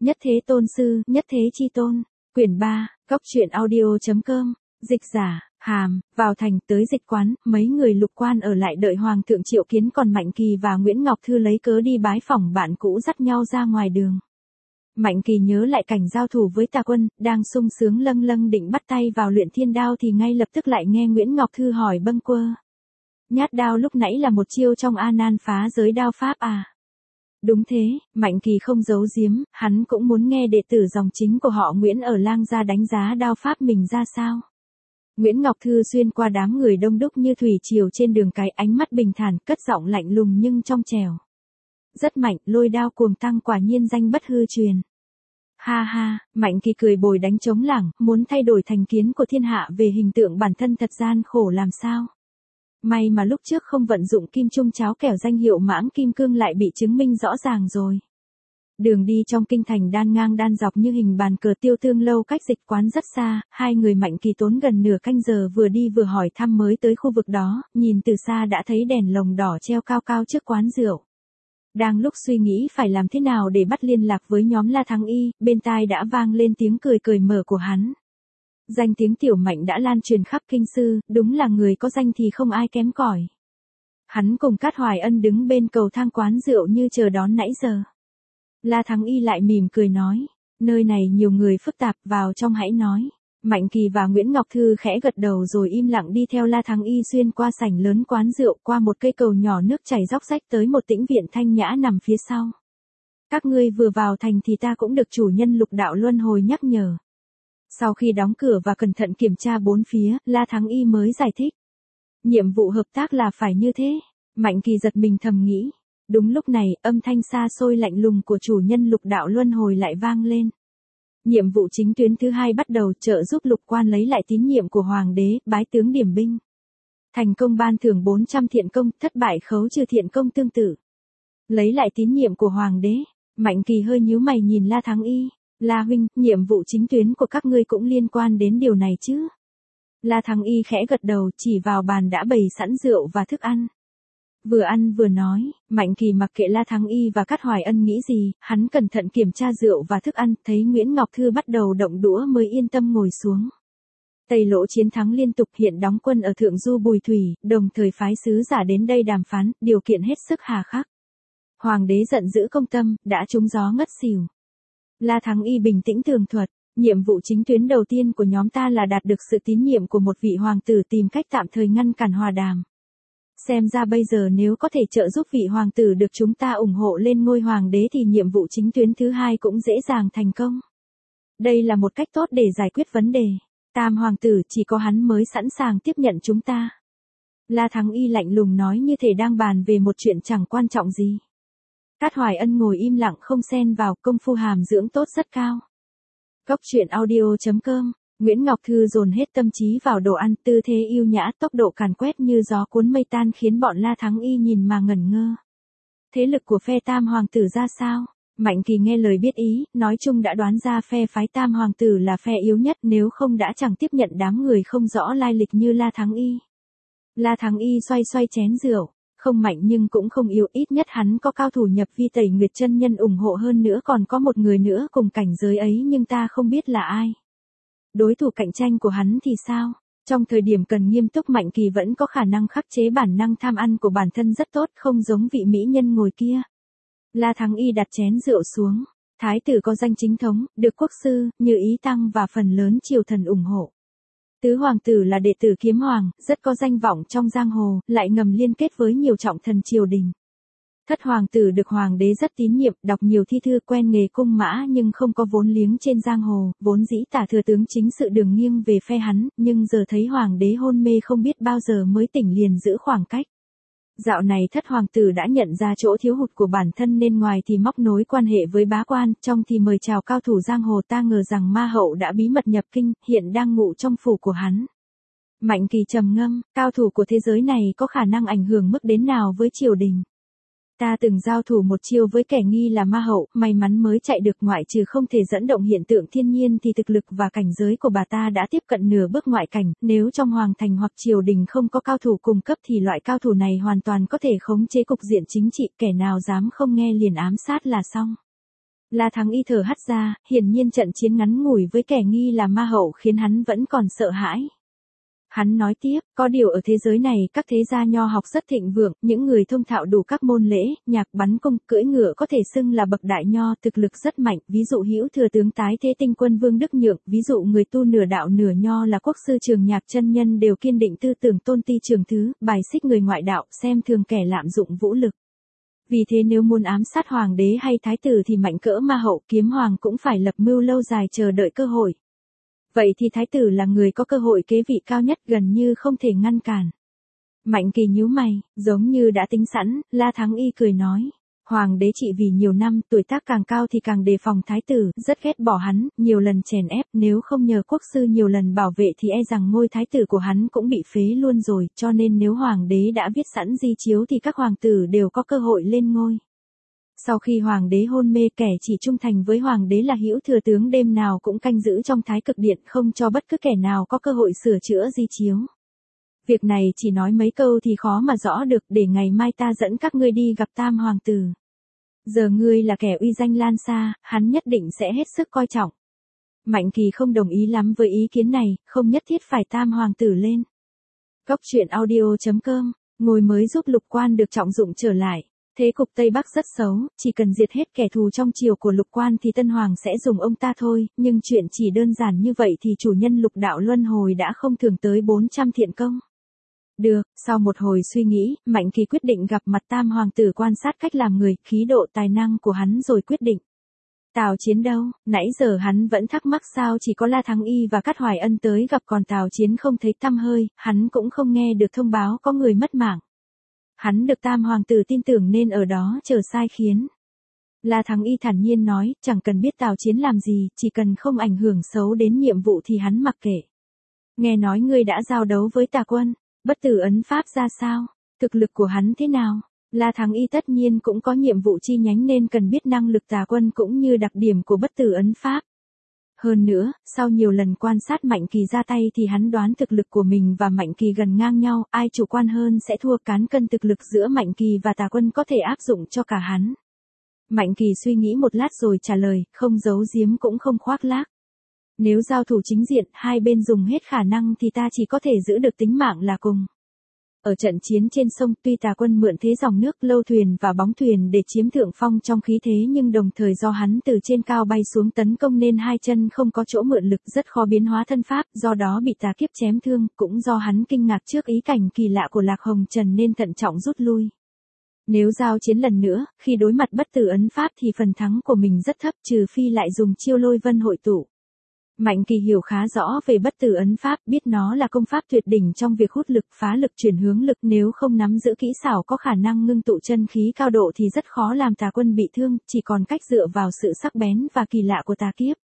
Nhất thế tôn sư, nhất thế chi tôn. Quyển 3, Góc truyện audio.com. Dịch giả, Hàm, vào thành tới dịch quán, mấy người lục quan ở lại đợi Hoàng thượng triệu kiến, còn Mạnh Kỳ và Nguyễn Ngọc Thư lấy cớ đi bái phỏng bạn cũ dắt nhau ra ngoài đường. Mạnh Kỳ nhớ lại cảnh giao thủ với Tà Quân, đang sung sướng lâng lâng định bắt tay vào luyện thiên đao thì ngay lập tức lại nghe Nguyễn Ngọc Thư hỏi bâng quơ. Nhát đao lúc nãy là một chiêu trong A Nan phá giới đao pháp à? Đúng thế, Mạnh Kỳ không giấu giếm, hắn cũng muốn nghe đệ tử dòng chính của họ Nguyễn ở Lang Gia đánh giá đao pháp mình ra sao. Nguyễn Ngọc Thư xuyên qua đám người đông đúc như thủy triều trên đường cái, ánh mắt bình thản, cất giọng lạnh lùng nhưng trong trẻo. Rất mạnh, lôi đao cuồng tăng quả nhiên danh bất hư truyền. Ha ha, Mạnh Kỳ cười bồi đánh trống lảng, muốn thay đổi thành kiến của thiên hạ về hình tượng bản thân thật gian khổ làm sao. May mà lúc trước không vận dụng kim trung cháo kẻo danh hiệu mãng kim cương lại bị chứng minh rõ ràng rồi. Đường đi trong kinh thành đan ngang đan dọc như hình bàn cờ, Tiêu Tương Lâu cách dịch quán rất xa, hai người Mạnh Kỳ tốn gần nửa canh giờ vừa đi vừa hỏi thăm mới tới khu vực đó, nhìn từ xa đã thấy đèn lồng đỏ treo cao cao trước quán rượu. Đang lúc suy nghĩ phải làm thế nào để bắt liên lạc với nhóm La Thắng Y, bên tai đã vang lên tiếng cười cười mở của hắn. Danh tiếng Tiểu Mạnh đã lan truyền khắp kinh sư, đúng là người có danh thì không ai kém cỏi. Hắn cùng Cát Hoài Ân đứng bên cầu thang quán rượu như chờ đón nãy giờ. La Thắng Y lại mỉm cười nói, nơi này nhiều người phức tạp, vào trong hãy nói. Mạnh Kỳ và Nguyễn Ngọc Thư khẽ gật đầu rồi im lặng đi theo La Thắng Y xuyên qua sảnh lớn quán rượu, qua một cây cầu nhỏ nước chảy róc rách tới một tĩnh viện thanh nhã nằm phía sau. Các ngươi vừa vào thành thì ta cũng được chủ nhân Lục Đạo Luân Hồi nhắc nhở. Sau khi đóng cửa và cẩn thận kiểm tra bốn phía, La Thắng Y mới giải thích. Nhiệm vụ hợp tác là phải như thế. Mạnh Kỳ giật mình thầm nghĩ. Đúng lúc này, âm thanh xa xôi lạnh lùng của chủ nhân Lục Đạo Luân Hồi lại vang lên. Nhiệm vụ chính tuyến thứ 2 bắt đầu, trợ giúp lục quan lấy lại tín nhiệm của hoàng đế, bái tướng điểm binh. Thành công ban thưởng 400 thiện công, thất bại khấu trừ thiện công tương tự. Lấy lại tín nhiệm của hoàng đế. Mạnh Kỳ hơi nhíu mày nhìn La Thắng Y. La huynh, nhiệm vụ chính tuyến của các ngươi cũng liên quan đến điều này chứ? La Thắng Y khẽ gật đầu, chỉ vào bàn đã bày sẵn rượu và thức ăn. Vừa ăn vừa nói, Mạnh Kỳ mặc kệ La Thắng Y và Cát Hoài Ân nghĩ gì, hắn cẩn thận kiểm tra rượu và thức ăn, thấy Nguyễn Ngọc Thư bắt đầu động đũa mới yên tâm ngồi xuống. Tây Lỗ chiến thắng liên tục, hiện đóng quân ở Thượng Du Bùi Thủy, đồng thời phái sứ giả đến đây đàm phán, điều kiện hết sức hà khắc. Hoàng đế giận dữ công tâm, đã trúng gió ngất xỉu. La Thắng Y bình tĩnh tường thuật, nhiệm vụ chính tuyến đầu tiên của nhóm ta là đạt được sự tín nhiệm của một vị hoàng tử, tìm cách tạm thời ngăn cản hòa đàm. Xem ra bây giờ nếu có thể trợ giúp vị hoàng tử được chúng ta ủng hộ lên ngôi hoàng đế thì nhiệm vụ chính tuyến thứ 2 cũng dễ dàng thành công. Đây là một cách tốt để giải quyết vấn đề. Tam hoàng tử chỉ có hắn mới sẵn sàng tiếp nhận chúng ta. La Thắng Y lạnh lùng nói như thể đang bàn về một chuyện chẳng quan trọng gì. Cát Hoài Ân ngồi im lặng không xen vào, công phu hàm dưỡng tốt rất cao. Góc truyện audio.com. Nguyễn Ngọc Thư dồn hết tâm trí vào đồ ăn, tư thế yêu nhã, tốc độ càn quét như gió cuốn mây tan khiến bọn La Thắng Y nhìn mà ngẩn ngơ. Thế lực của phe Tam hoàng tử ra sao? Mạnh Kỳ nghe lời biết ý, nói chung đã đoán ra phe phái Tam hoàng tử là phe yếu nhất, nếu không đã chẳng tiếp nhận đám người không rõ lai lịch như La Thắng Y. La Thắng Y xoay xoay chén rượu, không mạnh nhưng cũng không yếu, ít nhất hắn có cao thủ nhập vi Tẩy Nguyệt chân nhân ủng hộ, hơn nữa còn có một người nữa cùng cảnh giới ấy nhưng ta không biết là ai. Đối thủ cạnh tranh của hắn thì sao? Trong thời điểm cần nghiêm túc, Mạnh Kỳ vẫn có khả năng khắc chế bản năng tham ăn của bản thân rất tốt, không giống vị mỹ nhân ngồi kia. La Thắng Y đặt chén rượu xuống. Thái tử có danh chính thống, được quốc sư, Như Ý Tăng và phần lớn triều thần ủng hộ. Tứ hoàng tử là đệ tử Kiếm Hoàng, rất có danh vọng trong giang hồ, lại ngầm liên kết với nhiều trọng thần triều đình. Thất hoàng tử được hoàng đế rất tín nhiệm, đọc nhiều thi thư, quen nghề cung mã nhưng không có vốn liếng trên giang hồ, vốn dĩ Tả thừa tướng chính sự đường nghiêng về phe hắn, nhưng giờ thấy hoàng đế hôn mê không biết bao giờ mới tỉnh liền giữ khoảng cách. Dạo này thất hoàng tử đã nhận ra chỗ thiếu hụt của bản thân nên ngoài thì móc nối quan hệ với bá quan, trong thì mời chào cao thủ giang hồ, ta ngờ rằng ma hậu đã bí mật nhập kinh, hiện đang ngụ trong phủ của hắn. Mạnh Kỳ trầm ngâm, cao thủ của thế giới này có khả năng ảnh hưởng mức đến nào với triều đình. Ta từng giao thủ một chiêu với kẻ nghi là ma hậu, may mắn mới chạy được, ngoại trừ không thể dẫn động hiện tượng thiên nhiên thì thực lực và cảnh giới của bà ta đã tiếp cận nửa bước ngoại cảnh, nếu trong hoàng thành hoặc triều đình không có cao thủ cung cấp thì loại cao thủ này hoàn toàn có thể khống chế cục diện chính trị, kẻ nào dám không nghe liền ám sát là xong. La Thắng Y thở hắt ra, hiển nhiên trận chiến ngắn ngủi với kẻ nghi là ma hậu khiến hắn vẫn còn sợ hãi. Hắn nói tiếp, có điều ở thế giới này các thế gia nho học rất thịnh vượng, những người thông thạo đủ các môn lễ, nhạc bắn cung, cưỡi ngựa có thể xưng là bậc đại nho, thực lực rất mạnh, ví dụ Hữu Thừa tướng Tái Thế Tinh Quân Vương Đức Nhượng, ví dụ người tu nửa đạo nửa nho là Quốc sư Trường Nhạc chân nhân đều kiên định tư tưởng tôn ti trường thứ, bài xích người ngoại đạo, xem thường kẻ lạm dụng vũ lực. Vì thế nếu muốn ám sát hoàng đế hay thái tử thì mạnh cỡ ma hậu Kiếm Hoàng cũng phải lập mưu lâu dài chờ đợi cơ hội. Vậy thì thái tử là người có cơ hội kế vị cao nhất gần như không thể ngăn cản. Mạnh Kỳ nhíu mày, giống như đã tính sẵn, La Thắng Y cười nói. Hoàng đế trị vì nhiều năm, tuổi tác càng cao thì càng đề phòng thái tử, rất ghét bỏ hắn, nhiều lần chèn ép, nếu không nhờ quốc sư nhiều lần bảo vệ thì e rằng ngôi thái tử của hắn cũng bị phế luôn rồi, cho nên nếu hoàng đế đã viết sẵn di chiếu thì các hoàng tử đều có cơ hội lên ngôi. Sau khi hoàng đế hôn mê, kẻ chỉ trung thành với hoàng đế là Hữu Thừa tướng đêm nào cũng canh giữ trong Thái Cực Điện, không cho bất cứ kẻ nào có cơ hội sửa chữa di chiếu. Việc này chỉ nói mấy câu thì khó mà rõ được, để ngày mai ta dẫn các ngươi đi gặp Tam hoàng tử. Giờ ngươi là kẻ uy danh lan xa, hắn nhất định sẽ hết sức coi trọng. Mạnh Kỳ không đồng ý lắm với ý kiến này, không nhất thiết phải Tam hoàng tử lên. Góc truyện audio.com, ngôi mới giúp Lục Quan được trọng dụng trở lại. Thế cục Tây Bắc rất xấu, chỉ cần diệt hết kẻ thù trong triều của Lục Quan thì Tân Hoàng sẽ dùng ông ta thôi, nhưng chuyện chỉ đơn giản như vậy thì chủ nhân Lục đạo luân hồi đã không thưởng tới 400 thiện công. Được, sau một hồi suy nghĩ, Mạnh Kỳ quyết định gặp mặt Tam hoàng tử quan sát cách làm người, khí độ tài năng của hắn rồi quyết định. Tào Chiến đâu, nãy giờ hắn vẫn thắc mắc sao chỉ có La Thắng Y và Cát Hoài Ân tới gặp còn Tào Chiến không thấy tăm hơi, hắn cũng không nghe được thông báo có người mất mạng. Hắn được Tam hoàng tử tin tưởng nên ở đó chờ sai khiến. La Thắng Y thản nhiên nói, chẳng cần biết Tào Chiến làm gì, chỉ cần không ảnh hưởng xấu đến nhiệm vụ thì hắn mặc kệ. Nghe nói ngươi đã giao đấu với Tà Quân, bất tử ấn pháp ra sao, thực lực của hắn thế nào? La Thắng Y tất nhiên cũng có nhiệm vụ chi nhánh nên cần biết năng lực Tà Quân cũng như đặc điểm của bất tử ấn pháp. Hơn nữa, sau nhiều lần quan sát Mạnh Kỳ ra tay thì hắn đoán thực lực của mình và Mạnh Kỳ gần ngang nhau, ai chủ quan hơn sẽ thua, cán cân thực lực giữa Mạnh Kỳ và Tà Quân có thể áp dụng cho cả hắn. Mạnh Kỳ suy nghĩ một lát rồi trả lời, không giấu giếm cũng không khoác lác. Nếu giao thủ chính diện, hai bên dùng hết khả năng thì ta chỉ có thể giữ được tính mạng là cùng. Ở trận chiến trên sông, tuy Tà Quân mượn thế dòng nước, lâu thuyền và bóng thuyền để chiếm thượng phong trong khí thế, nhưng đồng thời do hắn từ trên cao bay xuống tấn công nên hai chân không có chỗ mượn lực, rất khó biến hóa thân pháp, do đó bị tà kiếp chém thương, cũng do hắn kinh ngạc trước ý cảnh kỳ lạ của Lạc Hồng Trần nên thận trọng rút lui. Nếu giao chiến lần nữa, khi đối mặt bất tử ấn pháp thì phần thắng của mình rất thấp, trừ phi lại dùng chiêu lôi vân hội tụ. Mạnh Kỳ hiểu khá rõ về bất tử ấn pháp, biết nó là công pháp tuyệt đỉnh trong việc hút lực, phá lực, chuyển hướng lực, nếu không nắm giữ kỹ xảo có khả năng ngưng tụ chân khí cao độ thì rất khó làm Tà Quân bị thương, chỉ còn cách dựa vào sự sắc bén và kỳ lạ của tà kiếp.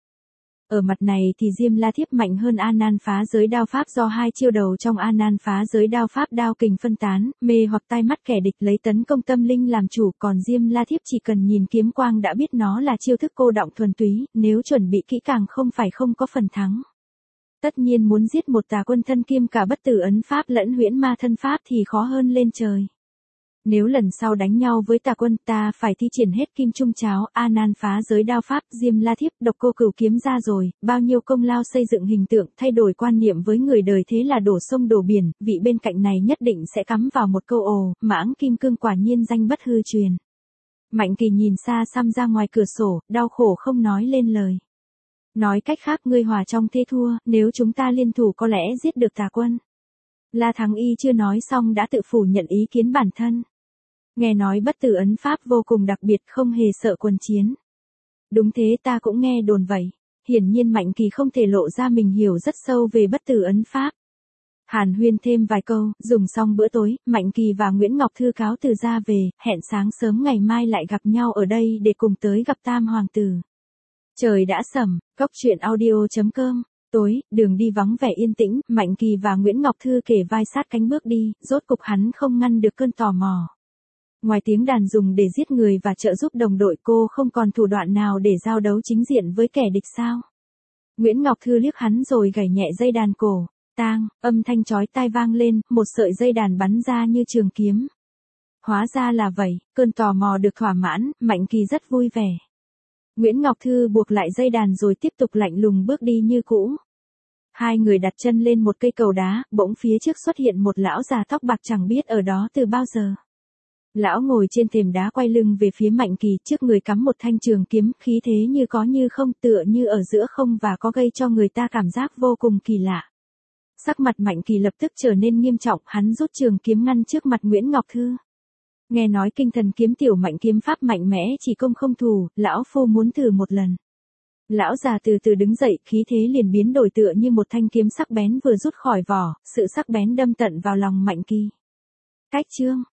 Ở mặt này thì Diêm La Thiếp mạnh hơn A Nan phá giới đao pháp do hai chiêu đầu trong A Nan phá giới đao pháp đao kình phân tán, mê hoặc tai mắt kẻ địch lấy tấn công tâm linh làm chủ, còn Diêm La Thiếp chỉ cần nhìn kiếm quang đã biết nó là chiêu thức cô động thuần túy, nếu chuẩn bị kỹ càng không phải không có phần thắng. Tất nhiên muốn giết một Tà Quân thân kiêm cả bất tử ấn pháp lẫn huyễn ma thân pháp thì khó hơn lên trời. Nếu lần sau đánh nhau với Tà Quân ta phải thi triển hết kim trung cháo, A Nan phá giới đao pháp, Diêm La Thiếp, độc cô cửu kiếm ra rồi, bao nhiêu công lao xây dựng hình tượng, thay đổi quan niệm với người đời thế là đổ sông đổ biển, vị bên cạnh này nhất định sẽ cắm vào một câu ồ, Mãng Kim Cương quả nhiên danh bất hư truyền. Mạnh Kỳ nhìn xa xăm ra ngoài cửa sổ, đau khổ không nói lên lời. Nói cách khác ngươi hòa trong thế thua, nếu chúng ta liên thủ có lẽ giết được Tà Quân. La Thắng Y chưa nói xong đã tự phủ nhận ý kiến bản thân. Nghe nói bất tử ấn pháp vô cùng đặc biệt, không hề sợ quân chiến. Đúng thế, ta cũng nghe đồn vậy. Hiển nhiên Mạnh Kỳ không thể lộ ra mình hiểu rất sâu về bất tử ấn pháp. Hàn huyên thêm vài câu, dùng xong bữa tối, Mạnh Kỳ và Nguyễn Ngọc Thư cáo từ ra về, hẹn sáng sớm ngày mai lại gặp nhau ở đây để cùng tới gặp Tam hoàng tử. Trời đã sẩm, góc truyện audio.com. Tối, đường đi vắng vẻ yên tĩnh, Mạnh Kỳ và Nguyễn Ngọc Thư kề vai sát cánh bước đi, rốt cục hắn không ngăn được cơn tò mò. Ngoài tiếng đàn dùng để giết người và trợ giúp đồng đội, cô không còn thủ đoạn nào để giao đấu chính diện với kẻ địch sao? Nguyễn Ngọc Thư liếc hắn rồi gảy nhẹ dây đàn cổ. Tang, âm thanh chói tai vang lên, một sợi dây đàn bắn ra như trường kiếm. Hóa ra là vậy, cơn tò mò được thỏa mãn, Mạnh Kỳ rất vui vẻ. Nguyễn Ngọc Thư buộc lại dây đàn rồi tiếp tục lạnh lùng bước đi như cũ. Hai người đặt chân lên một cây cầu đá, bỗng phía trước xuất hiện một lão già tóc bạc chẳng biết ở đó từ bao giờ. Lão ngồi trên thềm đá quay lưng về phía Mạnh Kỳ, trước người cắm một thanh trường kiếm, khí thế như có như không, tựa như ở giữa không và có gây cho người ta cảm giác vô cùng kỳ lạ. Sắc mặt Mạnh Kỳ lập tức trở nên nghiêm trọng, hắn rút trường kiếm ngăn trước mặt Nguyễn Ngọc Thư. Nghe nói kinh thần kiếm tiểu Mạnh kiếm pháp mạnh mẽ chỉ công không thù, lão phu muốn thử một lần. Lão già từ từ đứng dậy, khí thế liền biến đổi tựa như một thanh kiếm sắc bén vừa rút khỏi vỏ, sự sắc bén đâm tận vào lòng Mạnh Kỳ. Cách chương